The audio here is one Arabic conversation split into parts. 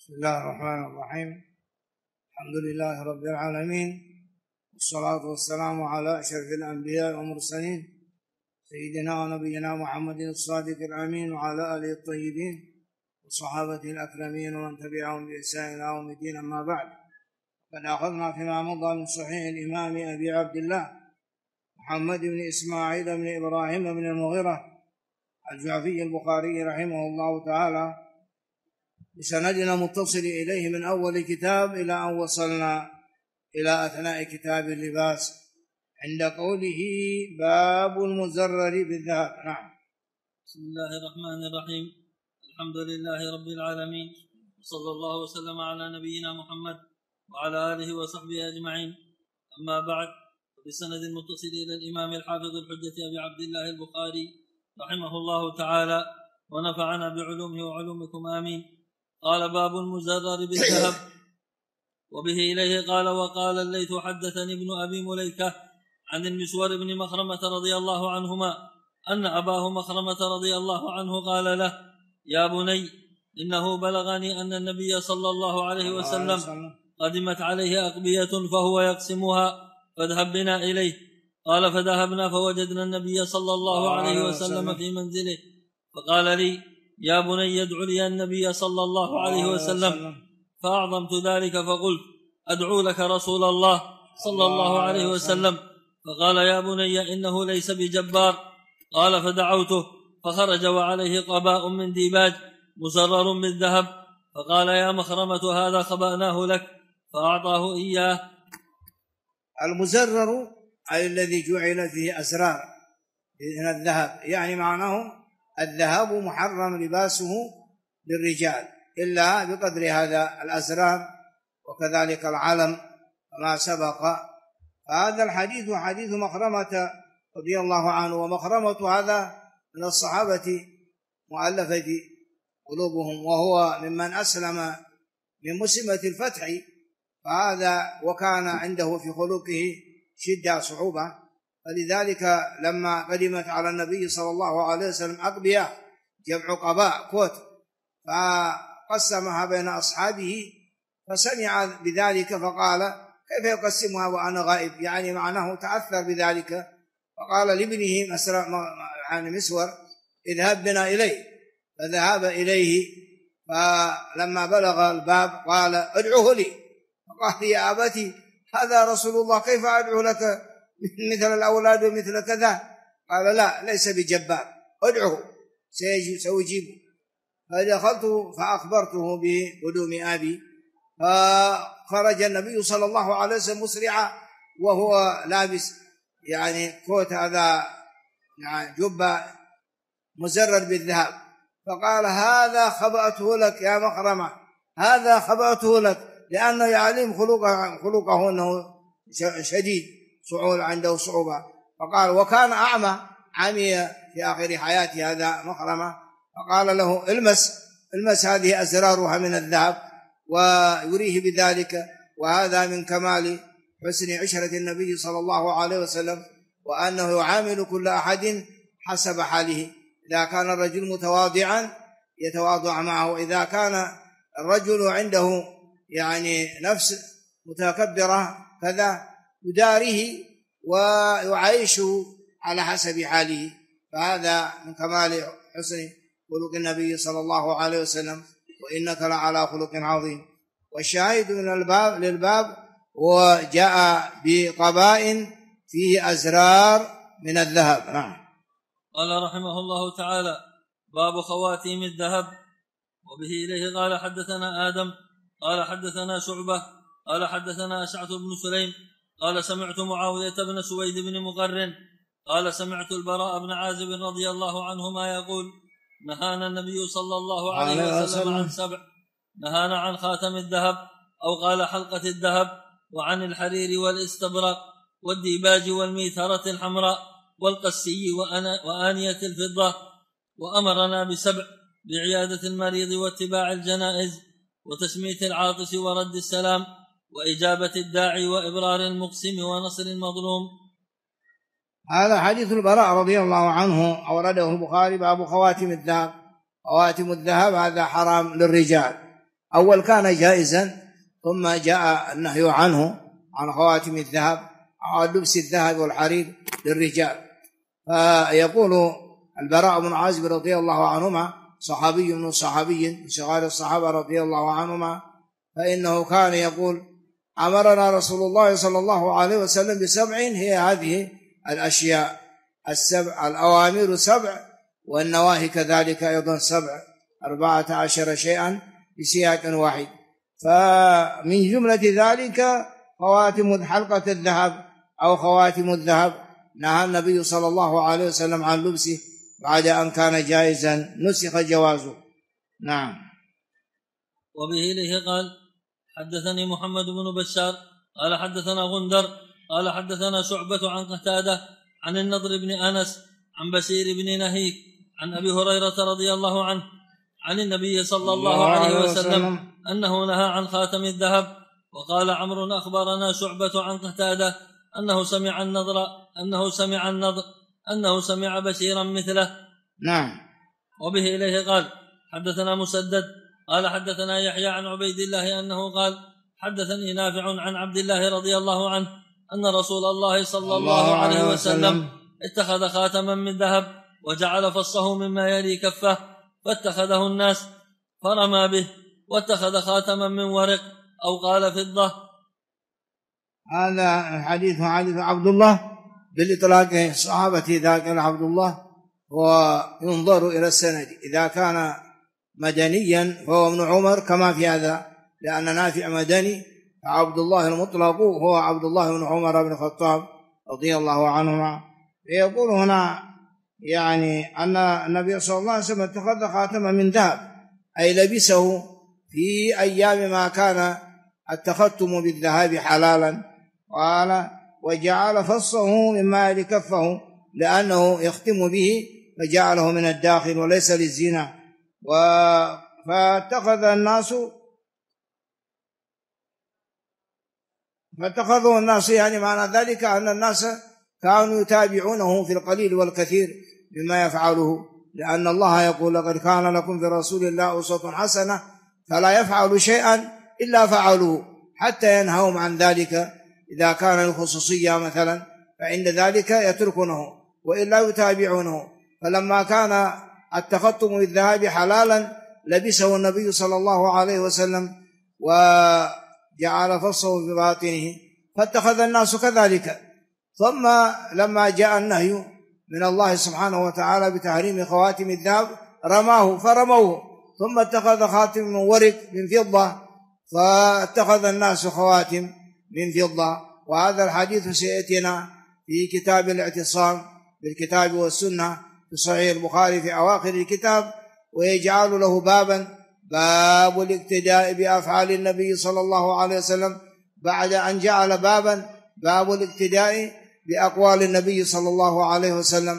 بسم الله الرحمن الرحيم. الحمد لله رب العالمين، والصلاة والسلام على أشرف الأنبياء والمرسلين سيدنا ونبينا محمد الصادق الأمين وعلى آله الطيبين وصحابته الأكرمين ومن تبعهم بإحسان إلى يوم الدين. أما بعد، قد أخذنا فيما مضى من صحيح الإمام أبي عبد الله محمد بن إسماعيل بن إبراهيم بن المغيرة الجعفي البخاري رحمه الله تعالى بسندنا متصل إليه من أول كتاب إلى أن وصلنا إلى أثناء كتاب اللباس عند قوله باب المزرر بالذهب. نعم. بسم الله الرحمن الرحيم. الحمد لله رب العالمين، صلى الله وسلم على نبينا محمد وعلى آله وصحبه أجمعين. أما بعد، بسند المتصل إلى الإمام الحافظ الحجة أبي عبد الله البخاري رحمه الله تعالى ونفعنا بعلومه وعلومكم آمين. قال باب المزرر بالذهب. وبه إليه قال وقال الليث حدثني ابن أبي مليكة عن المسور بن مخرمة رضي الله عنهما أن أباه مخرمة رضي الله عنه قال له يا بني إنه بلغني أن النبي صلى الله عليه وسلم قدمت عليه أقبية فهو يقسمها فاذهب بنا إليه. قال فذهبنا فوجدنا النبي صلى الله عليه وسلم في منزله فقال لي يا بني ادع لي النبي صلى الله عليه وسلم. فأعظمت ذلك فقلت أدعو لك رسول الله صلى الله عليه وسلم. فقال يا بني إنه ليس بجبار. قال فدعوته فخرج وعليه قباء من ديباج مزرر بالذهب. فقال يا مخرمة هذا خبأناه لك، فأعطاه إياه. المزرر أي الذي جعل فيه أزرار من الذهب، يعني معناه الذهب محرم لباسه للرجال إلا بقدر هذا الأزرار، وكذلك العلم كما سبق. فهذا الحديث حديث مخرمة رضي الله عنه، ومخرمة هذا من الصحابة مؤلفة قلوبهم، وهو ممن أسلم من مسلمة الفتح، فهذا وكان عنده في خلقه شدة صعوبة، فلذلك لما قدمت على النبي صلى الله عليه وسلم أقبية جمع قباء كوت فقسمها بين أصحابه، فسمع بذلك فقال كيف يقسمها وأنا غائب، يعني معناه تأثر بذلك. فقال لابنه مسور اذهب بنا إليه، فذهب إليه، فلما بلغ الباب قال ادعوه لي. فقال يا أبتي هذا رسول الله، كيف أدعو لك مثل الأولاد ومثل كذا؟ قال لا، ليس بجبار، ادعوه سيجيبه. فدخلت فأخبرته بقدوم أبي، فخرج النبي صلى الله عليه وسلم مسرعا وهو لابس يعني كوت هذا يعني جبة مزرر بالذهب. فقال هذا خبأته لك يا مخرمة، هذا خبأته لك، لأنه يعلم خلقه أنه شديد صعود، عنده صعوبة. فقال وكان أعمى، عمي في آخر حياته هذا مخرمة. فقال له المس هذه أزرارها من الذهب، ويريه بذلك. وهذا من كمال حسن عشرة النبي صلى الله عليه وسلم، وأنه يعامل كل أحد حسب حاله. إذا كان الرجل متواضعا يتواضع معه، إذا كان الرجل عنده يعني نفس متكبرة كذا يداريه ويعيشه على حسب حاله. فهذا من كمال حسن خلق النبي صلى الله عليه وسلم، وإنك لعلى خلق عظيم. والشاهد من الباب للباب وجاء بقباء فيه أزرار من الذهب. نعم. قال رحمه الله تعالى باب خواتيم الذهب. وبه إليه قال حدثنا آدم قال حدثنا شعبة قال حدثنا أشعث بن سليم قال سمعت معاوية بن سويد بن مقرن قال سمعت البراء بن عازب رضي الله عنهما يقول نهانا النبي صلى الله عليه وسلم عن 7، نهانا عن خاتم الذهب أو قال حلقة الذهب، وعن الحرير والاستبرق والديباج والميثرة الحمراء والقسي وآنية الفضة. وأمرنا ب7 بعيادة المريض واتباع الجنائز وتشميت العاطس ورد السلام وإجابة الداعي وإبرار المقسم ونصر المظلوم. هذا حديث البراء رضي الله عنه أورده البخاري باب خواتم الذهب. خواتم الذهب هذا حرام للرجال، أول كان جائزا ثم جاء النهي عنه عن خواتم الذهب أو لبس الذهب والحرير للرجال. فيقول البراء بن عازب رضي الله عنهما صحابي من الصحابي من صغار الصحابة رضي الله عنهما، فإنه كان يقول أمرنا رسول الله صلى الله عليه وسلم ب7 هي هذه الأشياء السبع، الأوامر 7 والنواهي كذلك أيضا 7، 14 شيئا بسياق واحد. فمن جملة ذلك خواتم حلقة الذهب أو خواتم الذهب نهى النبي صلى الله عليه وسلم عن لبسه بعد أن كان جائزا نسخ جوازه. نعم. وبه إليه قال حدثني محمد بن بشار قال حدثنا غندر قال حدثنا شعبة عن قتادة عن النضر بن أنس عن بشير بن نهيك عن أبي هريرة رضي الله عنه عن النبي صلى الله عليه وسلم أنه نهى عن خاتم الذهب. وقال عمرو أخبرنا شعبة عن قتادة أنه سمع بشيرا مثله. نعم. وبه إليه قال حدثنا مسدد قال حدثنا يحيى عن عبيد الله أنه قال حدثني نافع عن عبد الله رضي الله عنه أن رسول الله صلى الله عليه وسلم اتخذ خاتما من ذهب وجعل فصه مما يلي كفه فاتخذه الناس فرمى به، واتخذ خاتما من ورق أو قال فضة. هذا حديث عبد الله بالإطلاق صحابة ذاك عبد الله، وينظر إلى السند إذا كان مدنيا فهو ابن عمر كما في هذا، لأن نافع مدني، فعبد الله المطلق هو عبد الله بن عمر بن الخطاب رضي الله عنهما. يقول هنا يعني أن النبي صلى الله عليه وسلم اتخذ خاتما من ذهب أي لبسه في أيام ما كان التختم بالذهب حلالا، قال وجعل فصه مما يلي كفه لأنه يختم به فجعله من الداخل وليس للزينة. فاتخذوا الناس يعني معنى ذلك أن الناس كانوا يتابعونه في القليل والكثير بما يفعله، لأن الله يقول لقد كان لكم في رسول الله أسوة حسنة فلا يفعل شيئا إلا فعلوه حتى ينهوا عن ذلك. إذا كان الخصوصية مثلا فعند ذلك يتركونه وإلا يتابعونه. فلما كان التختم بالذهب حلالا لبسه النبي صلى الله عليه وسلم وجعل فصه في باطنه فاتخذ الناس كذلك. ثم لما جاء النهي من الله سبحانه وتعالى بتحريم خواتم الذهب رماه فرموه، ثم اتخذ خاتم من ورق من فضة فاتخذ الناس خواتم من فضة. وهذا الحديث سيأتينا في كتاب الاعتصام بالكتاب والسنة في صحيح البخاري في أواخر الكتاب، ويجعل له بابا باب الاقتداء بأفعال النبي صلى الله عليه وسلم، بعد أن جعل بابا باب الاقتداء بأقوال النبي صلى الله عليه وسلم،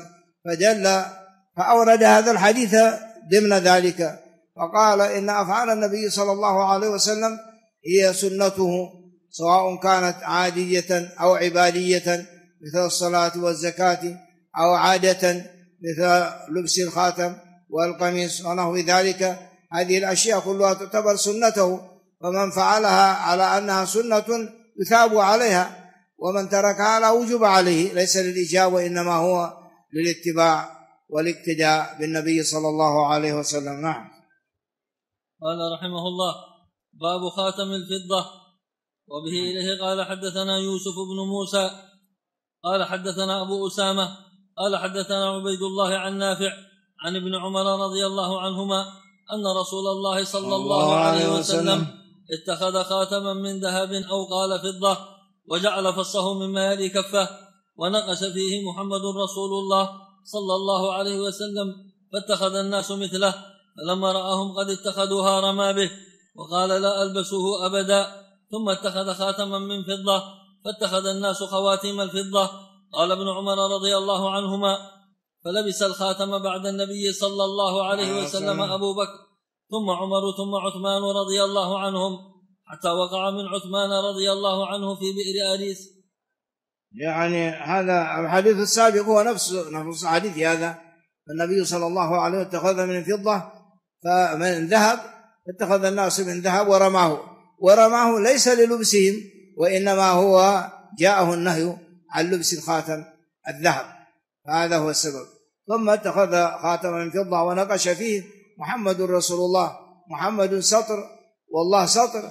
فأورد هذا الحديث ضمن ذلك، فقال إن أفعال النبي صلى الله عليه وسلم هي سنته سواء كانت عادية أو عبادية مثل الصلاة والزكاة، أو عادة مثل لبس الخاتم والقميص ونحو ذلك. هذه الأشياء كلها تعتبر سنته، ومن فعلها على أنها سنة يثاب عليها، ومن تركها لا وجب عليه، ليس للإجابة وإنما هو للاتباع والاقتداء بالنبي صلى الله عليه وسلم. نعم. قال رحمه الله باب خاتم الفضة. وبه إليه قال حدثنا يوسف بن موسى قال حدثنا أبو أسامة قال حدثنا عبيد الله عن نافع عن ابن عمر رضي الله عنهما أن رسول الله صلى الله عليه وسلم اتخذ خاتما من ذهب أو قال فضة وجعل فصه مما يلي كفه ونقش فيه محمد رسول الله صلى الله عليه وسلم، فاتخذ الناس مثله، فلما رآهم قد اتخذوها رمى به وقال لا ألبسه أبدا، ثم اتخذ خاتما من فضة فاتخذ الناس خواتم الفضة. قال ابن عمر رضي الله عنهما فلبس الخاتم بعد النبي صلى الله عليه وسلم أبو بكر ثم عمر ثم عثمان رضي الله عنهم، حتى وقع من عثمان رضي الله عنه في بئر أريس. يعني هذا الحديث السابق هو نفس حديث هذا، النبي صلى الله عليه وسلم اتخذ من فضة فمن ذهب اتخذ الناس من ذهب ورماه ليس للبسهم، وإنما هو جاءه النهي عن لبس الخاتم الذهب، هذا هو السبب. ثم اتخذ خاتما من فضة ونقش فيه محمد رسول الله، محمد سطر والله سطر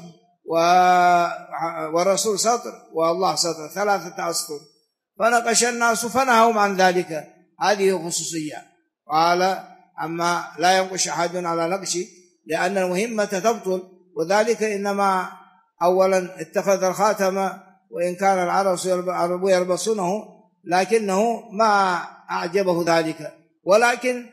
والرسول سطر والله سطر، 3 أسطر، فنقش الناس فنهوا عن ذلك. هذه خصوصية. قال أما لا ينقش أحد على نقش لأن المهمة تبطل، وذلك إنما أولا اتخذ الخاتم وإن كان العرب يلبسونه لكنه ما أعجبه ذلك، ولكن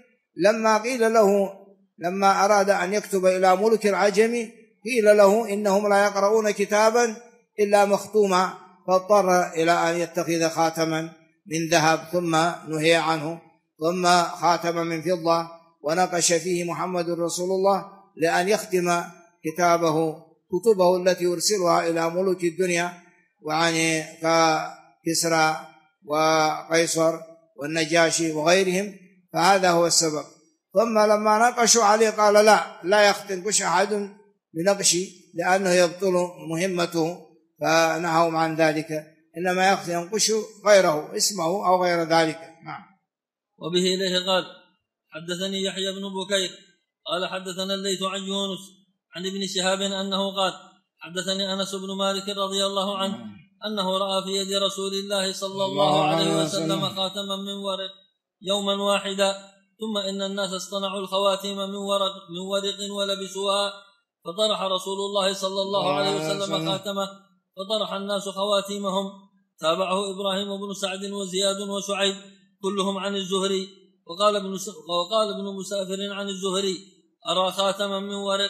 لما أراد أن يكتب إلى ملك العجم قيل له إنهم لا يقرؤون كتابا إلا مختوما، فاضطر إلى أن يتخذ خاتما من ذهب ثم نهي عنه، ثم خاتما من فضة ونقش فيه محمد رسول الله لأن يختم كتبه التي يرسلها إلى ملوك الدنيا، وعني ككسرى وقيصر والنجاشي وغيرهم، فهذا هو السبب. ثم لما نقشوا عليه قال لا ينقش أحد بنقشي لأنه يبطل مهمته، فنهوا عن ذلك، إنما ينقش غيره اسمه أو غير ذلك. نعم. وبه إليه قال حدثني يحيى بن بكير قال حدثنا الليث عن يونس عن ابن شهاب أنه قال حدثني أنس بن مالك رضي الله عنه أنه رأى في يد رسول الله صلى الله عليه وسلم خاتما من ورق يوما واحدا، ثم إن الناس اصطنعوا الخواتيم من ورق ولبسوها، فطرح رسول الله صلى الله عليه وسلم خاتمه، فطرح الناس خواتيمهم. تابعه إبراهيم بن سعد وزياد وشعيب كلهم عن الزهري. وقال ابن مسافر عن الزهري أرى خاتما من ورق.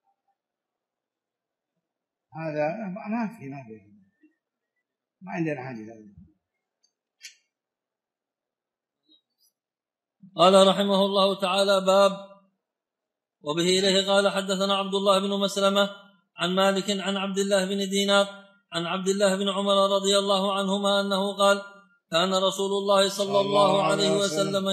هذا ما عندنا حاجة. قال رحمه الله تعالى باب. وبه إليه قال حدثنا عبد الله بن مسلمة عن مالك عن عبد الله بن دينار عن عبد الله بن عمر رضي الله عنهما أنه قال كان رسول الله صلى الله عليه وسلم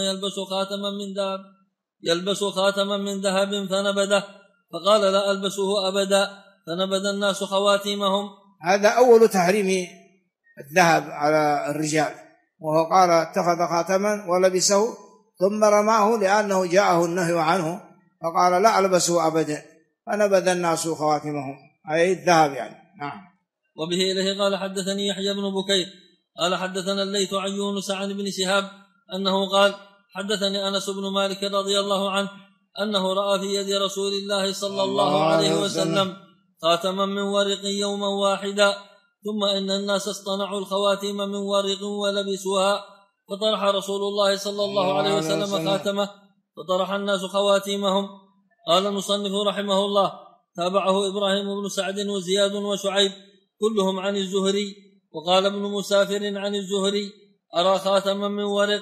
يلبس خاتما من ذهب فنبده، فقال لا ألبسه أبدا، فنبذ الناس خواتيمهم. هذا أول تحريم الذهب على الرجال، وهو قال اتخذ خاتما ولبسه ثم رماه لأنه جاءه النهي عنه، فقال لا ألبسه أبدا، فنبذ الناس خواتمهم أي الذهب يعني. نعم. وبه إليه قال حدثني يحيى بن بكير قال حدثنا الليث عن يونس عن ابن شهاب أنه قال حدثني أنس بن مالك رضي الله عنه أنه رأى في يد رسول الله صلى الله عليه وسلم خاتما من ورق يوما واحدا، ثم إن الناس اصطنعوا الخواتيم من ورق ولبسوها، فطرح رسول الله صلى الله عليه وسلم خاتمه، فطرح الناس خواتيمهم. قال المصنف رحمه الله تابعه إبراهيم بن سعد وزياد وشعيب كلهم عن الزهري. وقال ابن مسافر عن الزهري أرى خاتما من ورق.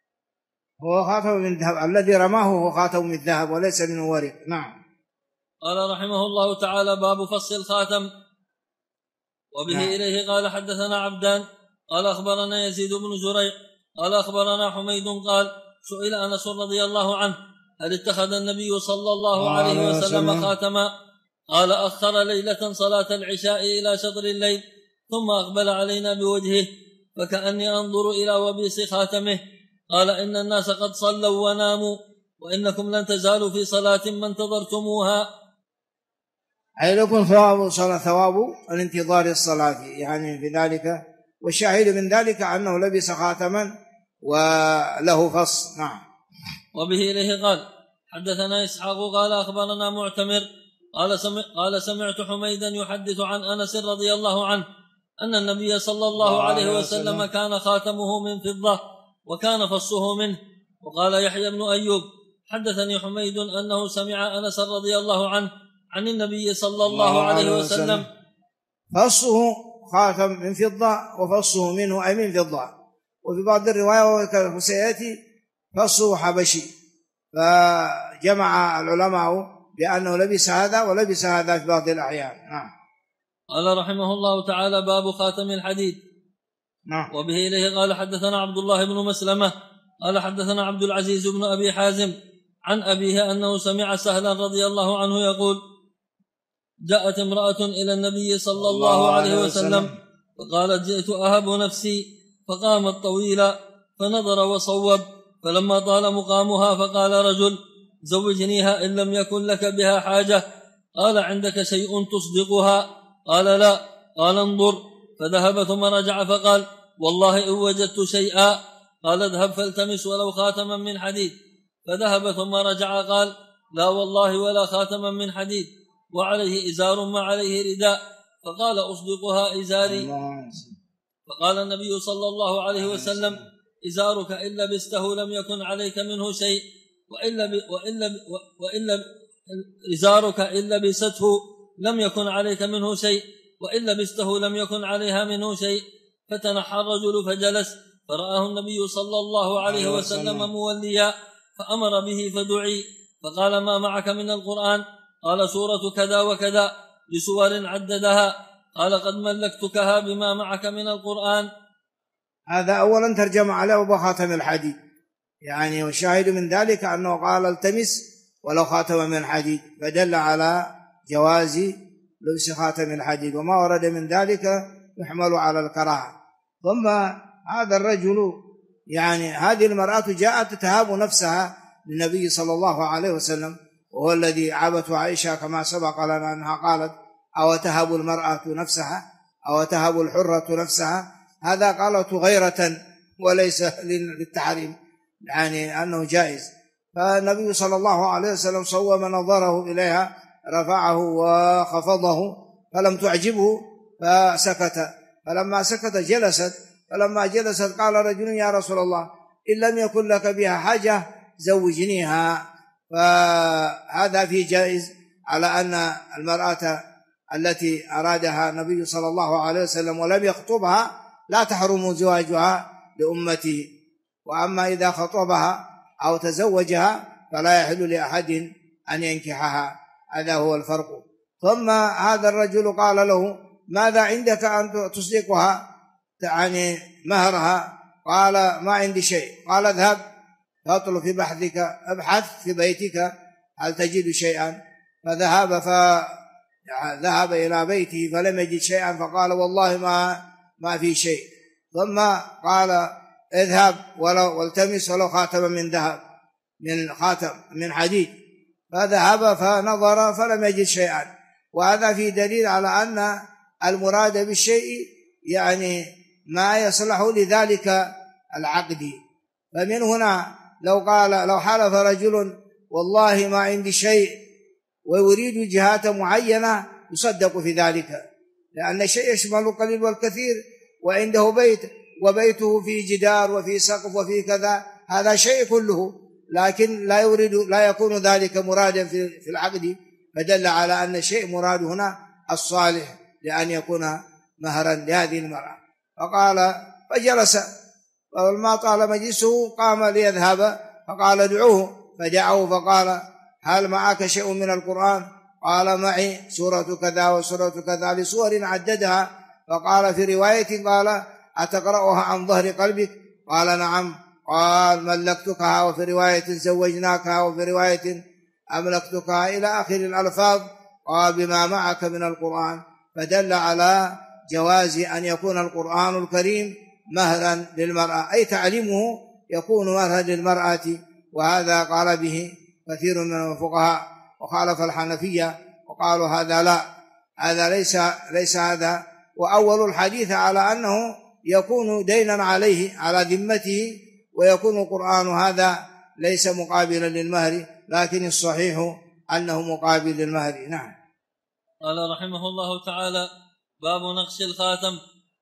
هو خاتم من ذهب، الذي رماه هو خاتم من ذهب وليس من ورق. نعم. قال رحمه الله تعالى باب فصل الخاتم. وبه إليه قال حدثنا عبدان قال أخبرنا يزيد بن زريع قال أخبرنا حميد قال سئل أنس رضي الله عنه هل اتخذ النبي صلى الله عليه وسلم خاتما؟ قال أخر ليلة صلاة العشاء إلى شطر الليل ثم أقبل علينا بوجهه فكأني أنظر إلى وبيص خاتمه. قال إن الناس قد صلوا وناموا وإنكم لن تزالوا في صلاة ما انتظرتموها. أي لكم ثواب الانتظار الصلاة يعني في ذلك، والشاهد من ذلك أنه لبس خاتما وله فص. نعم. وبه إليه قال حدثنا إسحاق قال أخبرنا معتمر قال سمعت حميدا يحدث عن أنس رضي الله عنه أن النبي صلى الله عليه وسلم كان خاتمه من فضة وكان فصه منه. وقال يحيى بن أيوب حدثني حميد أنه سمع أنس رضي الله عنه عن النبي صلى الله عليه وسلم فصه خاتم من فضة وفصه منه أي من فضة، وفي بعض الرواية وسيأتي فصه حبشي، فجمع العلماء بأنه لبس هذا ولبس هذا في بعض الأحيان. نعم. قال رحمه الله تعالى باب خاتم الحديد. نعم. وبه إليه قال حدثنا عبد الله بن مسلمة قال حدثنا عبد العزيز بن أبي حازم عن أبيه أنه سمع سهلا رضي الله عنه يقول جاءت امرأة إلى النبي صلى الله عليه وسلم فقالت جئت أهب نفسي، فقامت طويلا فنظر وصوب، فلما طال مقامها فقال رجل زوجنيها إن لم يكن لك بها حاجة. قال عندك شيء تصدقها؟ قال لا. قال انظر. فذهب ثم رجع فقال والله إن وجدت شيئا. قال اذهب فالتمس ولو خاتما من حديد. فذهب ثم رجع قال لا والله ولا خاتما من حديد، وعليه إزار ما عليه رداء. فقال أصدقها إزاري. فقال النبي صلى الله عليه وسلم إزارك إن لبسته لم يكن عليك منه شيء، وإلا إزارك إن لبسته لم يكن عليك منه شيء، وإن لبسته لم يكن عليها منه شيء. فتنحى الرجل فجلس، فرآه النبي صلى الله عليه وسلم موليا، فأمر به فدعي، فقال ما معك من القرآن؟ قال سورة كذا وكذا لسور عددها. قال قد ملكتكها بما معك من القرآن. هذا أولا ترجم عليه بخاتم الحديد، يعني والشاهد من ذلك أنه قال التمس ولو خاتم من حديد، فدل على جواز لبس خاتم الحديد، وما ورد من ذلك يحمل على الكراهة. ثم هذا الرجل، يعني هذه المرأة جاءت تهاب نفسها للنبي صلى الله عليه وسلم، وهو الذي عابته عائشة كما سبق لنا أنها قالت أو تهب المرأة نفسها أو تهب الحرة نفسها. هذا قالت غيرة وليس للتحريم، يعني أنه جائز. فالنبي صلى الله عليه وسلم صوم نظره إليها، رفعه وخفضه فلم تعجبه فسكت، فلما سكت جلست، فلما جلست قال رجل يا رسول الله إن لم يكن لك بها حاجة زوجنيها. فهذا فيه جائز على أن المرأة التي أرادها النبي صلى الله عليه وسلم ولم يخطبها لا تحرم زواجها لأمته، وأما إذا خطبها أو تزوجها فلا يحل لأحد أن ينكحها. هذا هو الفرق. ثم هذا الرجل قال له ماذا عندك أن تصدقها، يعني مهرها؟ قال ما عندي شيء. قال اذهب فاطلب في بحثك، ابحث في بيتك هل تجد شيئا. فذهب إلى بيته فلم يجد شيئا، فقال والله ما في شيء. ثم قال اذهب والتمس ولو خاتما من ذهب، من خاتم من حديد. فذهب فنظر فلم يجد شيئا. وهذا في دليل على أن المراد بالشيء يعني ما يصلح لذلك العقد. فمن هنا لو حلف رجل والله ما عندي شيء ويريد جهات معينة يصدق في ذلك، لأن الشيء يشمل القليل والكثير، وعنده بيت وبيته فيه جدار وفيه سقف وفيه كذا، هذا شيء كله، لكن لا يكون ذلك مرادا في العقد، فدل على أن الشيء مراد هنا الصالح لأن يكون مهرا لهذه المرأة. فقال فجلس، فلما طال مجلسه قام ليذهب، فقال ادعوه، فدعوه فقال هل معك شيء من القرآن؟ قال معي سورة كذا وسورة كذا لسور عددها. فقال في رواية قال أتقرأها عن ظهر قلبك؟ قال نعم. قال ملكتكها، وفي رواية زوجناكها، وفي رواية أملكتكها، إلى آخر الألفاظ. قال بما معك من القرآن، فدل على جواز أن يكون القرآن الكريم مهرا للمرأة، أي تعليمه يكون مهرا للمرأة. وهذا قال به كثير من الفقهاء، وخالف الحنفية وقالوا هذا لا، هذا ليس هذا. وأول الحديث على أنه يكون دينا عليه على ذمته، ويكون القرآن هذا ليس مقابلا للمهر، لكن الصحيح أنه مقابل للمهر. نعم. قال رحمه الله تعالى باب نقش الخاتم.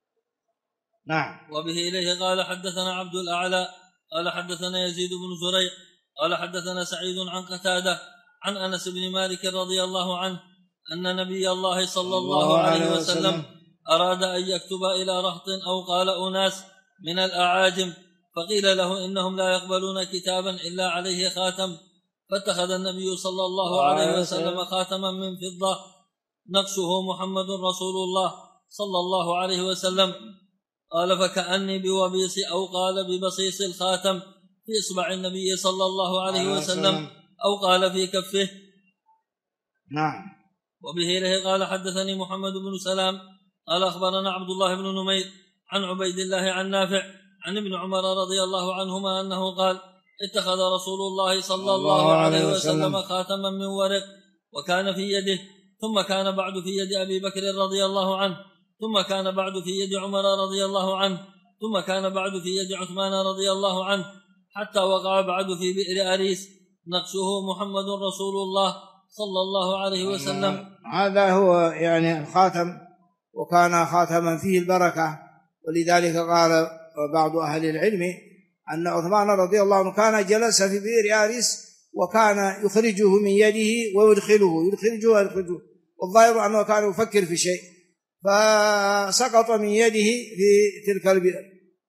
نعم. وبه إليه قال حدثنا عبد الأعلى قال حدثنا يزيد بن زريع قال حدثنا سعيد عن قتادة عن أنس بن مالك رضي الله عنه أن نبي الله صلى الله عليه وسلم أراد أن يكتب إلى رهط أو قال أناس من الأعاجم، فقيل له إنهم لا يقبلون كتابا إلا عليه خاتم، فاتخذ النبي صلى الله عليه وسلم خاتما من فضة نقشه محمد رسول الله صلى الله عليه وسلم. قال فكأني بوبيص أو قال ببصيص الخاتم في إصبع النبي صلى الله عليه وسلم أو قال في كفه. نعم. وبه إليه قال حدثني محمد بن سلام قال أخبرنا عبد الله بن نمير عن عبيد الله عن نافع عن ابن عمر رضي الله عنهما أنه قال اتخذ رسول الله صلى الله عليه وسلم خاتما من ورق وكان في يده، ثم كان بعد في يد أبي بكر رضي الله عنه، ثم كان بعد في يد عمر رضي الله عنه، ثم كان بعد في يد عثمان رضي الله عنه، حتى وقع بعد في بئر أريس، نقشه محمد رسول الله صلى الله عليه وسلم. هذا هو يعني الخاتم، وكان خاتما فيه البركة، ولذلك قال بعض أهل العلم أن عثمان رضي الله عنه كان جلس في بئر أريس وكان يخرجه من يده ويدخله، والظاهر أنه كان يفكر في شيء فسقط من يده في تلك البئر،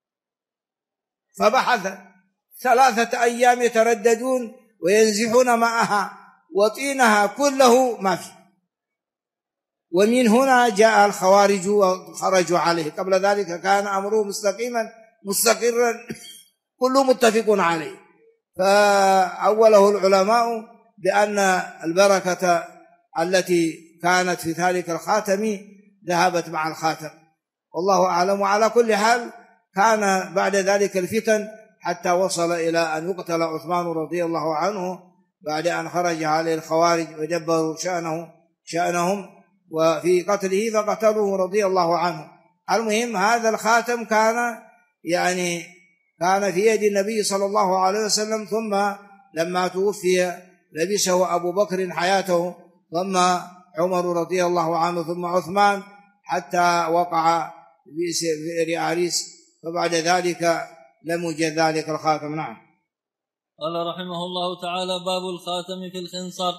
فبحث 3 أيام يترددون وينزحون معها وطينها كله ما في. ومن هنا جاء الخوارج وخرجوا عليه. قبل ذلك كان أمره مستقرا كله متفق عليه. فأوله العلماء بأن البركة التي كانت في ذلك الخاتم ذهبت مع الخاتم، والله أعلم. وعلى كل حال كان بعد ذلك الفتن حتى وصل إلى أن يقتل عثمان رضي الله عنه بعد أن خرج عليه الخوارج ودبروا شأنهم وفي قتله فقتلوه رضي الله عنه. المهم هذا الخاتم كان في يد النبي صلى الله عليه وسلم، ثم لما توفي لبسه أبو بكر حياته، ثم عمر رضي الله عنه، ثم عثمان، حتى وقع في بئر أريس، فبعد ذلك لم يوجد ذلك الخاتم. نعم. قال رحمه الله تعالى: باب الخاتم في الخنصر.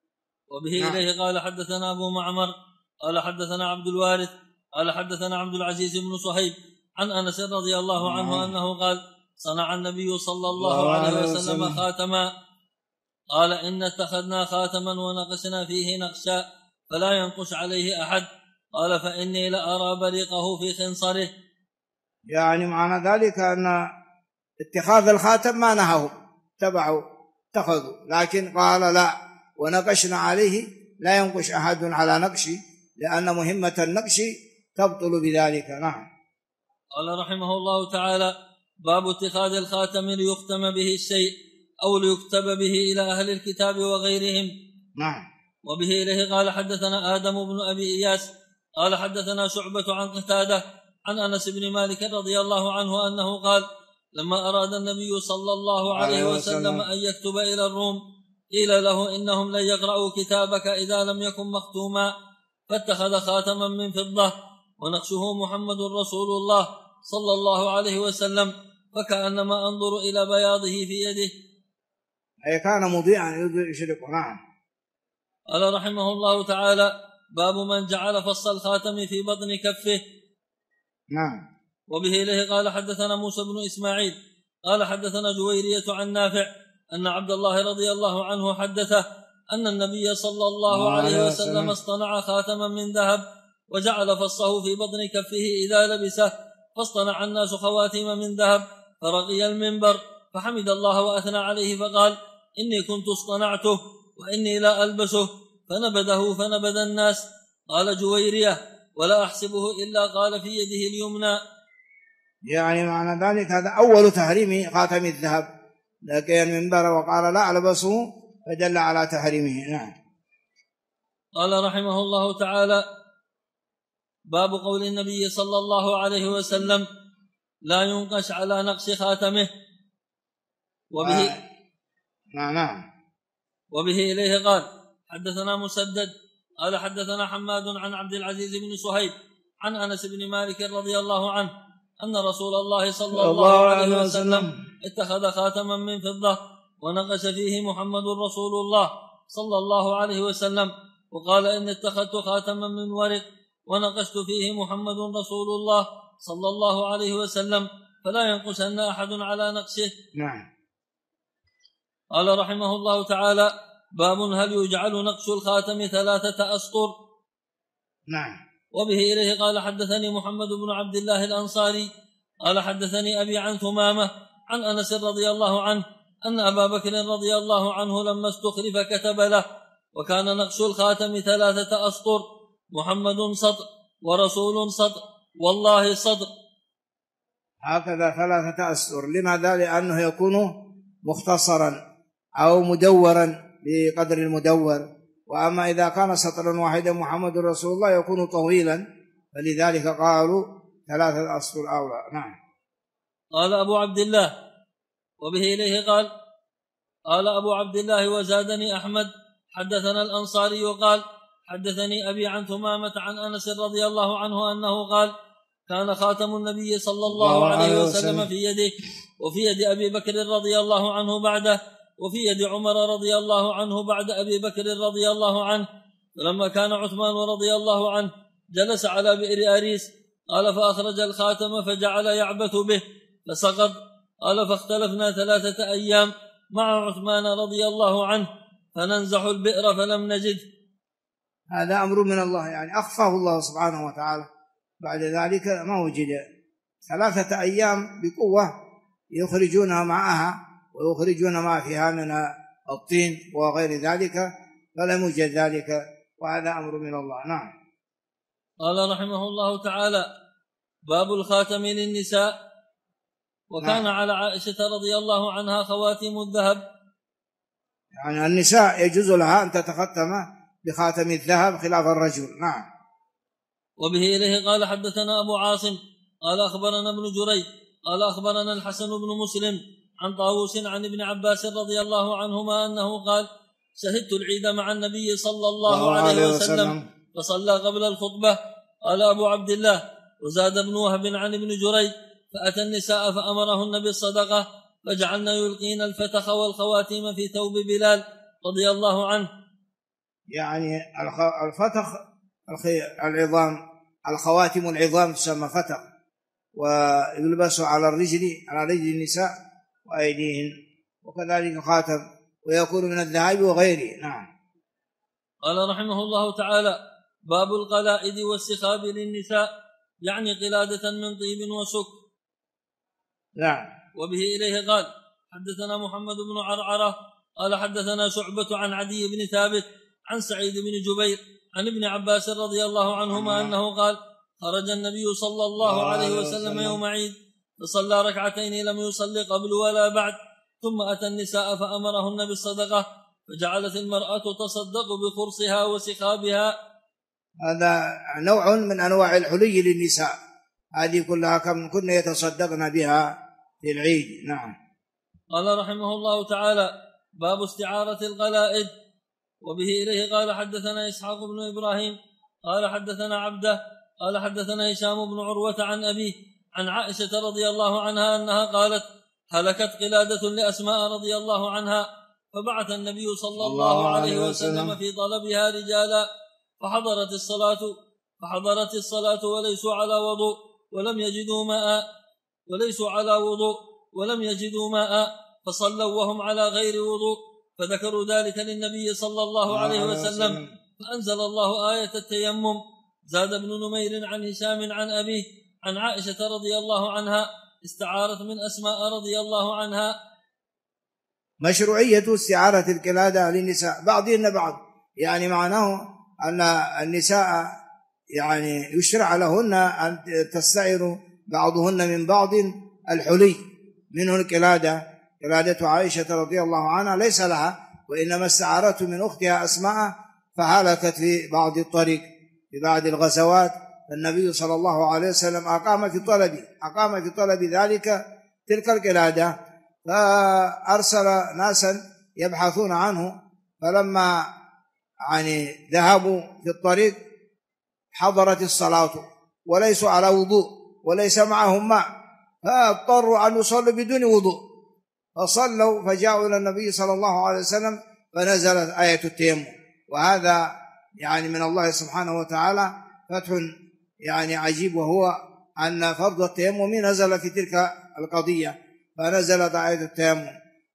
وبه نعم. إليه قال حدثنا أبو معمر قال حدثنا عبد الوارث قال حدثنا عبد العزيز بن صهيب عن أنس رضي الله عنه أنه قال: صنع النبي صلى الله عليه وسلم خاتما، قال: إن اتخذنا خاتما ونقشنا فيه نقشا فلا ينقش عليه أحد، قال: فإني لأرى بريقه في خنصره. يعني معنى ذلك أن اتخاذ الخاتم ما نهوا، اتخذوا، لكن قال: لا، ونقشنا عليه، لا ينقش أحد على نقشي، لأن مهمة النقش تبطل بذلك. نعم. قال رحمه الله تعالى: باب اتخاذ الخاتم ليختم به الشيء أو ليكتب به إلى أهل الكتاب وغيرهم. نعم. وبه إليه قال حدثنا آدم بن أبي إياس قال حدثنا شعبة عن قتادة عن أنس بن مالك رضي الله عنه أنه قال: لما أراد النبي صلى الله عليه وسلم أن يكتب إلى الروم قيل له: إنهم لن يقرأوا كتابك إذا لم يكن مختوما، فاتخذ خاتما من فضة ونقشه محمد رسول الله صلى الله عليه وسلم، فكأنما أنظر إلى بياضه في يده، أي كان مضيئا يشرق. نعم. قال رحمه الله تعالى: باب من جعل فص الخاتم في بطن كفه. نعم. وبه إليه قال حدثنا موسى بن إسماعيل قال حدثنا جويرية عن نافع أن عبد الله رضي الله عنه حدثه أن النبي صلى الله عليه وسلم اصطنع خاتما من ذهب وجعل فصه في بطن كفه إذا لبسه، فاصطنع الناس خواتيم من ذهب، فرقي المنبر فحمد الله وأثنى عليه فقال: إني كنت اصطنعته وإني لا ألبسه، فنبذه فنبذ الناس. قال جويرية: ولا أحسبه إلا قال في يده اليمنى. يعني معنى ذلك هذا أول تحريم خاتم الذهب، لكن المنبر وقال لا ألبسه، فدل على تحريمه. نعم. قال رحمه الله تعالى: باب قول النبي صلى الله عليه وسلم: لا ينقش على نقش خاتمه. وبه نعم. وبه إليه قال حدثنا مسدد قال حدثنا حماد عن عبد العزيز بن صهيب عن أنس بن مالك رضي الله عنه أن رسول الله صلى الله عليه وسلم اتخذ خاتما من فضة ونقش فيه محمد رسول الله صلى الله عليه وسلم، وقال: إن اتخذت خاتما من ورق ونقشت فيه محمد رسول الله صلى الله عليه وسلم، فلا ينقشن أحد على نقشه. نعم. قال رحمه الله تعالى: باب هل يجعل نقش الخاتم 3 أسطر. نعم. وبه إليه قال حدثني محمد بن عبد الله الأنصاري قال حدثني أبي عن ثمامة عن أنس رضي الله عنه أن أبا بكر رضي الله عنه لما استخلف كتب له وكان نقش الخاتم 3 أسطر: محمد سطر، ورسول سطر، والله سطر. هكذا 3 أسطر. لماذا؟ لأنه يكون مختصرا أو مدورا بقدر المدور، وأما إذا كان سطرا واحدا محمد رسول الله يكون طويلا، فلذلك قالوا 3 أسطر أولى. نعم. قال أبو عبد الله وبه إليه قال أبو عبد الله: وزادني أحمد حدثنا الأنصاري قال: حدثني أبي عن ثمامة عن أنس رضي الله عنه أنه قال: كان خاتم النبي صلى الله عليه وسلم في يده، وفي يد أبي بكر رضي الله عنه بعده، وفي يد عمر رضي الله عنه بعد أبي بكر رضي الله عنه. فلما كان عثمان رضي الله عنه جلس على بئر أريس، قال: فأخرج الخاتم فجعل يعبث به فسقط. قال: فاختلفنا 3 أيام مع عثمان رضي الله عنه فننزح البئر فلم نجد. هذا أمر من الله، يعني أخفاه الله سبحانه وتعالى، بعد ذلك ما وجد. 3 أيام بقوة يخرجونها معها ويخرجون ما فيها من الطين وغير ذلك، فلم يوجد ذلك، وهذا أمر من الله. نعم. قال رحمه الله تعالى: باب الخاتم للنساء. وكان على عائشة رضي الله عنها خواتم الذهب. يعني النساء يجوز لها أن تتختم بخاتم الذهب خلاف الرجل. نعم. وبه إليه قال: حدثنا أبو عاصم قال: أخبرنا ابن جريج قال: أخبرنا الحسن بن مسلم عن طاووس عن ابن عباس رضي الله عنهما أنه قال: شهدت العيد مع النبي صلى الله عليه وسلم فصلى قبل الخطبة. قال أبو عبد الله: وزاد ابن وهب عن ابن جريج: فأتى النساء فأمرهن بالصدقة، فجعلنا يلقين الفتخ والخواتيم في ثوب بلال رضي الله عنه. يعني الفتخ العظام، الخواتم العظام تسمى فتخ، ويلبس على رجل النساء وأيديهن، وكذلك خاتم، ويكون من الذهب وغيره. نعم. قال رحمه الله تعالى: باب القلائد والسخاب للنساء، يعني قلادة من طيب وسك. نعم. وبه إليه قال: حدثنا محمد بن عرعرة قال: حدثنا شعبة عن عدي بن ثابت عن سعيد بن جبير عن ابن عباس رضي الله عنهما أنه قال: خرج النبي صلى الله عليه وسلم يوم عيد فصلى 2 ركعتين لم يصلي قبل ولا بعد، ثم أتى النساء فأمرهن بالصدقة، فجعلت المرأة تصدق بخرصها وسخابها. هذا نوع من أنواع الحلي للنساء، هذه كلها كنا يتصدقن بها في العيد. نعم. قال رحمه الله تعالى: باب استعارة القلائد. وبه إليه قال: حدثنا إسحاق بن إبراهيم قال: حدثنا عبده قال: حدثنا هشام بن عروة عن أبيه عن عائشة رضي الله عنها أنها قالت: هلكت قلادة لأسماء رضي الله عنها، فبعث النبي صلى الله عليه وسلم في طلبها رجالا، فحضرت الصلاة وليسوا على وضوء ولم يجدوا ماء فصلوا وهم على غير وضوء، فذكروا ذلك للنبي صلى الله عليه وسلم، فأنزل الله آية التيمم. زاد ابن نمير عن هشام عن أبيه عن عائشة رضي الله عنها: استعارت من أسماء رضي الله عنها. مشروعية استعارة القلادة للنساء بعضهن بعض، يعني معناه أن النساء يعني يشرع لهن أن تستعير بعضهن من بعض الحلي، منه القلادة. قلادة عائشة رضي الله عنها ليس لها، وإنما استعارته من أختها أسماء، فهلكت في بعض الطريق في بعض الغزوات، فالنبي صلى الله عليه وسلم أقام في طلب تلك القلادة، فأرسل ناسا يبحثون عنه، فلما يعني ذهبوا في الطريق حضرت الصلاة وليسوا على وضوء وليس معهم ماء، فاضطروا أن يصلوا بدون وضوء، فصلوا فجاءوا إلى النبي صلى الله عليه وسلم فنزلت آية التيمم. وهذا يعني من الله سبحانه وتعالى فتح يعني عجيب، وهو أن فرض التيمم نزل في تلك القضية، فنزلت آية التيمم.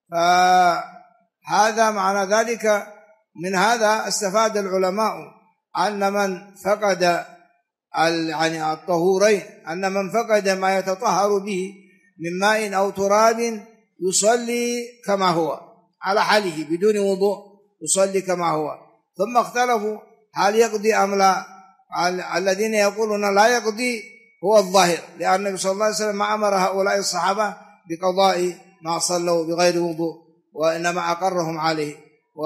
فهذا معنى ذلك. من هذا استفاد العلماء أن من فقد يعني الطهورين، أن من فقد ما يتطهر به من ماء أو تراب يصلي كما هو على حاله بدون وضوء، يصلي كما هو. ثم اختلفوا هل يقضي أم لا. الذين يقولون لا يقضي هو الظاهر، لأن النبي صلى الله عليه وسلم ما أمر هؤلاء الصحابة بقضاء ما صلوا بغير وضوء، وإنما أقرهم عليه،